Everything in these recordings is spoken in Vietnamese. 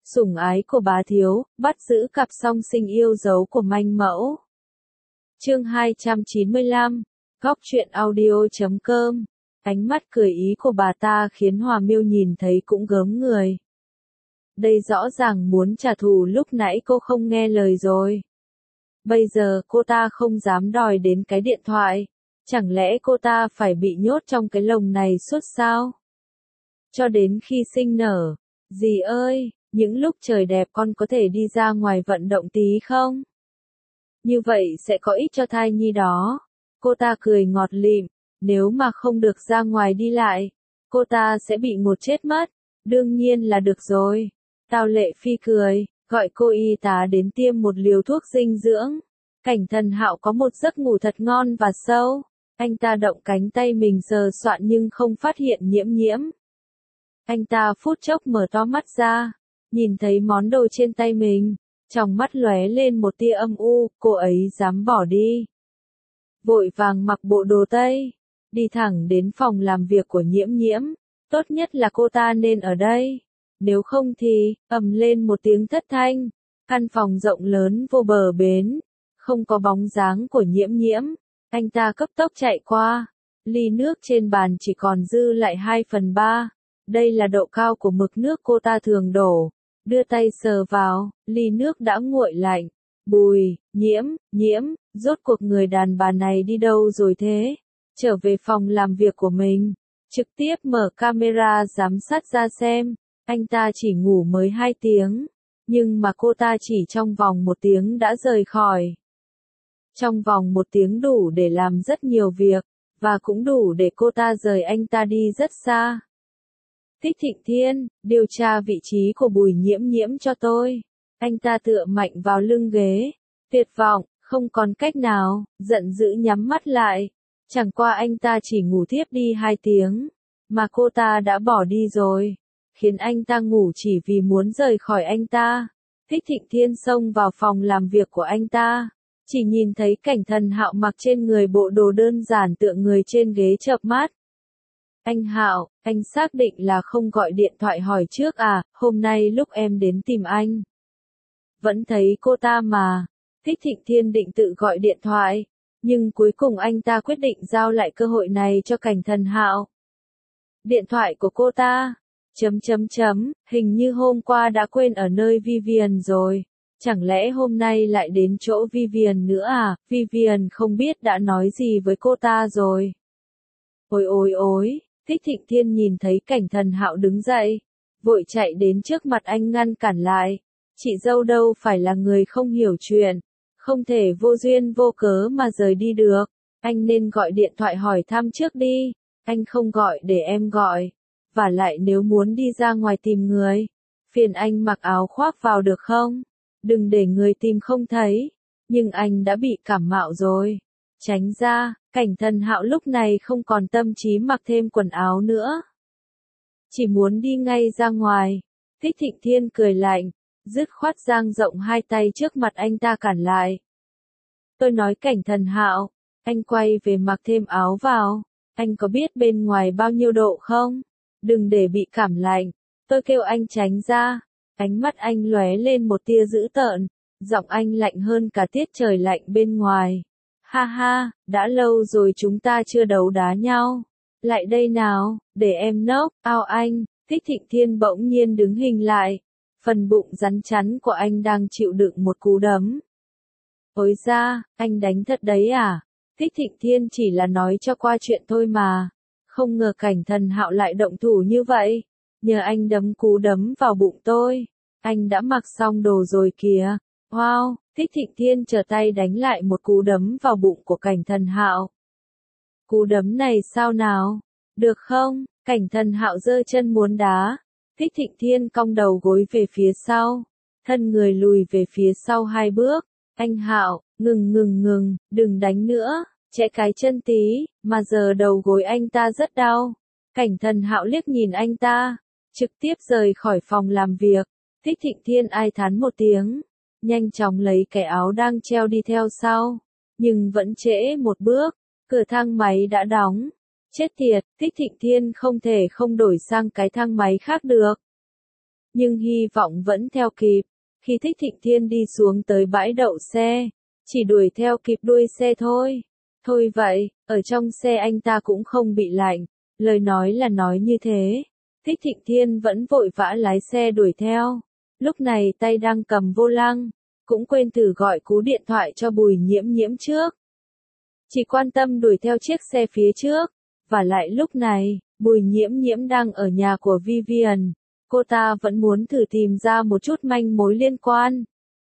Sủng ái của bá thiếu, bắt giữ cặp song sinh yêu dấu của manh mẫu. Chương 295, Góc truyện audio.com. Ánh mắt cười ý của bà ta khiến Hòa Miêu nhìn thấy cũng gớm người. Đây rõ ràng muốn trả thù lúc nãy cô không nghe lời rồi. Bây giờ cô ta không dám đòi đến cái điện thoại. Chẳng lẽ cô ta phải bị nhốt trong cái lồng này suốt sao? Cho đến khi sinh nở. Dì ơi, những lúc trời đẹp con có thể đi ra ngoài vận động tí không? Như vậy sẽ có ích cho thai nhi đó. Cô ta cười ngọt lịm, nếu mà không được ra ngoài đi lại, cô ta sẽ bị ngột chết mất. Đương nhiên là được rồi. Tào Lệ Phi cười, gọi cô y tá đến tiêm một liều thuốc dinh dưỡng. Cảnh Thần Hạo có một giấc ngủ thật ngon và sâu. Anh ta động cánh tay mình sờ soạn nhưng không phát hiện Nhiễm Nhiễm. Anh ta phút chốc mở to mắt ra, nhìn thấy món đồ trên tay mình, trong mắt lóe lên một tia âm u, cô ấy dám bỏ đi. Vội vàng mặc bộ đồ tây, đi thẳng đến phòng làm việc của Nhiễm Nhiễm, tốt nhất là cô ta nên ở đây, nếu không thì, ầm lên một tiếng thất thanh, căn phòng rộng lớn vô bờ bến, không có bóng dáng của Nhiễm Nhiễm, anh ta cấp tốc chạy qua, ly nước trên bàn chỉ còn dư lại 2/3. Đây là độ cao của mực nước cô ta thường đổ. Đưa tay sờ vào, ly nước đã nguội lạnh. Bùi, Nhiễm, rốt cuộc người đàn bà này đi đâu rồi thế? Trở về phòng làm việc của mình, trực tiếp mở camera giám sát ra xem. Anh ta chỉ ngủ mới 2 tiếng, nhưng mà cô ta chỉ trong vòng 1 tiếng đã rời khỏi. Trong vòng 1 tiếng đủ để làm rất nhiều việc, và cũng đủ để cô ta rời anh ta đi rất xa. Thích Thịnh Thiên, điều tra vị trí của Bùi Nhiễm Nhiễm cho tôi. Anh ta tựa mạnh vào lưng ghế. Tuyệt vọng, không còn cách nào, giận dữ nhắm mắt lại. Chẳng qua anh ta chỉ ngủ thiếp đi 2 tiếng, mà cô ta đã bỏ đi rồi. Khiến anh ta ngủ chỉ vì muốn rời khỏi anh ta. Thích Thịnh Thiên xông vào phòng làm việc của anh ta. Chỉ nhìn thấy Cảnh Thần Hạo mặc trên người bộ đồ đơn giản tựa người trên ghế chợp mắt. Anh Hạo, anh xác định là không gọi điện thoại hỏi trước à, hôm nay lúc em đến tìm anh. Vẫn thấy cô ta mà. Thích Thịnh Thiên định tự gọi điện thoại, nhưng cuối cùng anh ta quyết định giao lại cơ hội này cho Cảnh Thần Hạo. Điện thoại của cô ta, hình như hôm qua đã quên ở nơi Vivian rồi. Chẳng lẽ hôm nay lại đến chỗ Vivian nữa à, Vivian không biết đã nói gì với cô ta rồi. Ôi. Thích Thịnh Thiên nhìn thấy Cảnh Thần Hạo đứng dậy, vội chạy đến trước mặt anh ngăn cản lại. Chị dâu đâu phải là người không hiểu chuyện, không thể vô duyên vô cớ mà rời đi được. Anh nên gọi điện thoại hỏi thăm trước đi, anh không gọi để em gọi. Và lại nếu muốn đi ra ngoài tìm người, phiền anh mặc áo khoác vào được không? Đừng để người tìm không thấy. Nhưng anh đã bị cảm mạo rồi. Tránh ra. Cảnh Thần Hạo lúc này không còn tâm trí mặc thêm quần áo nữa. Chỉ muốn đi ngay ra ngoài. Thích Thịnh Thiên cười lạnh, dứt khoát dang rộng 2 tay trước mặt anh ta cản lại. Tôi nói Cảnh Thần Hạo, anh quay về mặc thêm áo vào. Anh có biết bên ngoài bao nhiêu độ không? Đừng để bị cảm lạnh. Tôi kêu anh tránh ra. Ánh mắt anh lóe lên một tia dữ tợn. Giọng anh lạnh hơn cả tiết trời lạnh bên ngoài. Ha, đã lâu rồi chúng ta chưa đấu đá nhau. Lại đây nào, để em nốc, ao anh. Thích Thịnh Thiên bỗng nhiên đứng hình lại. Phần bụng rắn chắn của anh đang chịu đựng một cú đấm. Ôi da, anh đánh thật đấy à? Thích Thịnh Thiên chỉ là nói cho qua chuyện thôi mà. Không ngờ Cảnh Thần Hạo lại động thủ như vậy. Nhờ anh đấm cú đấm vào bụng tôi. Anh đã mặc xong đồ rồi kìa. Wow, Thích Thịnh Thiên trở tay đánh lại một cú đấm vào bụng của Cảnh Thần Hạo. Cú đấm này sao nào? Được không? Cảnh Thần Hạo giơ chân muốn đá. Thích Thịnh Thiên cong đầu gối về phía sau. Thân người lùi về phía sau 2 bước. Anh Hạo, ngừng, đừng đánh nữa. Chạy cái chân tí, mà giờ đầu gối anh ta rất đau. Cảnh Thần Hạo liếc nhìn anh ta. Trực tiếp rời khỏi phòng làm việc. Thích Thịnh Thiên ai thán một tiếng. Nhanh chóng lấy cái áo đang treo đi theo sau. Nhưng vẫn trễ một bước. Cửa thang máy đã đóng. Chết tiệt, Thích Thịnh Thiên không thể không đổi sang cái thang máy khác được. nhưng hy vọng vẫn theo kịp. Khi Thích Thịnh Thiên đi xuống tới bãi đậu xe, chỉ đuổi theo kịp đuôi xe thôi. Thôi vậy, ở trong xe anh ta cũng không bị lạnh, lời nói là nói như thế. Thích Thịnh Thiên vẫn vội vã lái xe đuổi theo, lúc này tay đang cầm vô lăng, cũng quên thử gọi cú điện thoại cho Bùi Nhiễm Nhiễm trước. Chỉ quan tâm đuổi theo chiếc xe phía trước, và lại lúc này, Bùi Nhiễm Nhiễm đang ở nhà của Vivian, cô ta vẫn muốn thử tìm ra một chút manh mối liên quan.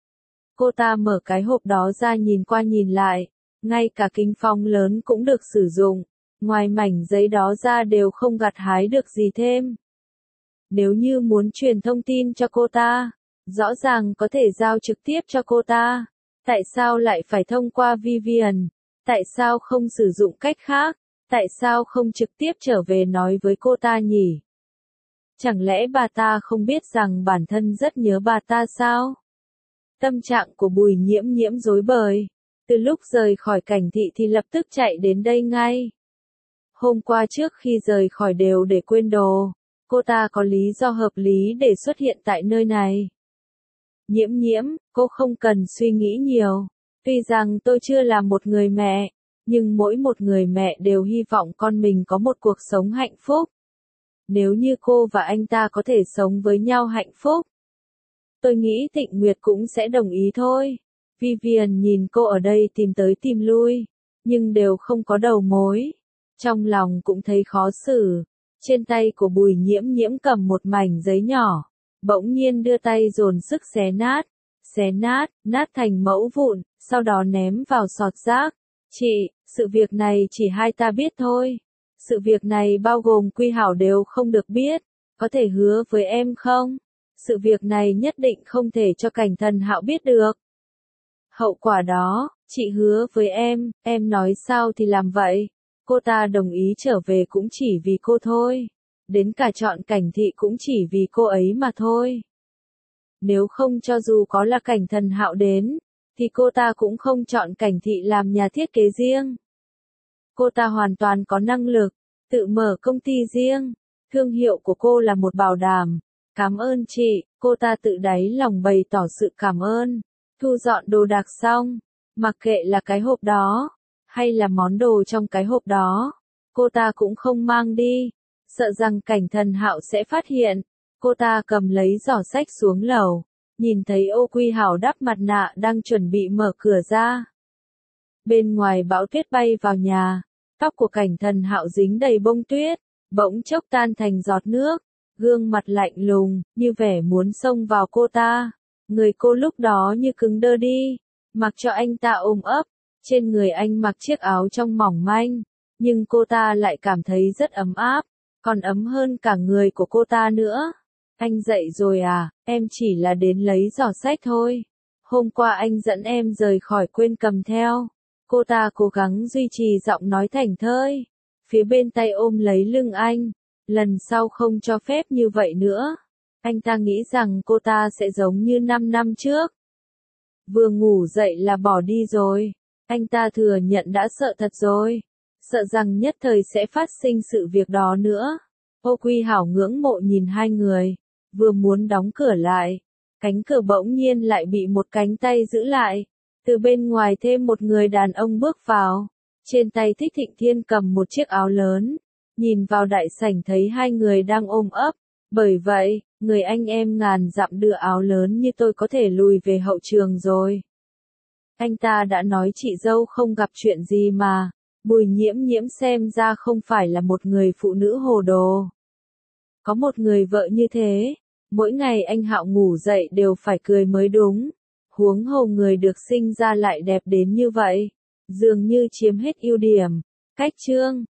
Cô ta mở cái hộp đó ra nhìn qua nhìn lại, ngay cả kính phóng lớn cũng được sử dụng, ngoài mảnh giấy đó ra đều không gặt hái được gì thêm. Nếu như muốn truyền thông tin cho cô ta, rõ ràng có thể giao trực tiếp cho cô ta, tại sao lại phải thông qua Vivian, tại sao không sử dụng cách khác, tại sao không trực tiếp trở về nói với cô ta nhỉ? Chẳng lẽ bà ta không biết rằng bản thân rất nhớ bà ta sao? Tâm trạng của Bùi Nhiễm Nhiễm rối bời, từ lúc rời khỏi Cảnh Thị thì lập tức chạy đến đây ngay. Hôm qua trước khi rời khỏi đều để quên đồ, cô ta có lý do hợp lý để xuất hiện tại nơi này. Nhiễm Nhiễm, cô không cần suy nghĩ nhiều, tuy rằng tôi chưa là một người mẹ, nhưng mỗi một người mẹ đều hy vọng con mình có một cuộc sống hạnh phúc. Nếu như cô và anh ta có thể sống với nhau hạnh phúc, tôi nghĩ Thịnh Nguyệt cũng sẽ đồng ý thôi. Vivian nhìn cô ở đây tìm tới tìm lui, nhưng đều không có đầu mối. Trong lòng cũng thấy khó xử. Trên tay của Bùi Nhiễm Nhiễm cầm một mảnh giấy nhỏ, bỗng nhiên đưa tay dồn sức xé nát, nát thành mẫu vụn, sau đó ném vào sọt rác. Chị, sự việc này chỉ hai ta biết thôi. Sự việc này bao gồm Quy Hảo đều không được biết, có thể hứa với em không? Sự việc này nhất định không thể cho Cảnh Thần Hạo biết được. Hậu quả đó, chị hứa với em nói sao thì làm vậy. Cô ta đồng ý trở về cũng chỉ vì cô thôi. Đến cả chọn Cảnh Thị cũng chỉ vì cô ấy mà thôi. Nếu không cho dù có là Cảnh Thần Hạo đến, thì cô ta cũng không chọn Cảnh Thị làm nhà thiết kế riêng. Cô ta hoàn toàn có năng lực, tự mở công ty riêng. Thương hiệu của cô là một bảo đảm. Cảm ơn chị, cô ta tự đáy lòng bày tỏ sự cảm ơn. Thu dọn đồ đạc xong, mặc kệ là cái hộp đó, hay là món đồ trong cái hộp đó, cô ta cũng không mang đi, sợ rằng Cảnh Thần Hạo sẽ phát hiện. Cô ta cầm lấy giỏ sách xuống lầu, nhìn thấy Ô Quy Hảo đắp mặt nạ đang chuẩn bị mở cửa ra. Bên ngoài bão tuyết bay vào nhà, tóc của Cảnh Thần Hạo dính đầy bông tuyết, bỗng chốc tan thành giọt nước, gương mặt lạnh lùng, như vẻ muốn xông vào cô ta. Người cô lúc đó như cứng đơ đi, mặc cho anh ta ôm ấp, trên người anh mặc chiếc áo trong mỏng manh, nhưng cô ta lại cảm thấy rất ấm áp, còn ấm hơn cả người của cô ta nữa. Anh dậy rồi à, em chỉ là đến lấy giỏ sách thôi. Hôm qua anh dẫn em rời khỏi quên cầm theo. Cô ta cố gắng duy trì giọng nói thảnh thơi, phía bên tay ôm lấy lưng anh. Lần sau không cho phép như vậy nữa. Anh ta nghĩ rằng cô ta sẽ giống như 5 năm trước. Vừa ngủ dậy là bỏ đi rồi. Anh ta thừa nhận đã sợ thật rồi. Sợ rằng nhất thời sẽ phát sinh sự việc đó nữa. Ô Quy Hảo ngưỡng mộ nhìn hai người. Vừa muốn đóng cửa lại. Cánh cửa bỗng nhiên lại bị một cánh tay giữ lại. Từ bên ngoài thêm một người đàn ông bước vào. Trên tay Thích Thịnh Thiên cầm một chiếc áo lớn. Nhìn vào đại sảnh thấy hai người đang ôm ấp. Bởi vậy, người anh em ngàn dặm đưa áo lớn như tôi có thể lùi về hậu trường rồi. Anh ta đã nói chị dâu không gặp chuyện gì mà. Bùi Nhiễm Nhiễm xem ra không phải là một người phụ nữ hồ đồ. Có một người vợ như thế, mỗi ngày anh Hạo ngủ dậy đều phải cười mới đúng. Huống hồ người được sinh ra lại đẹp đến như vậy, dường như chiếm hết ưu điểm. Cách chương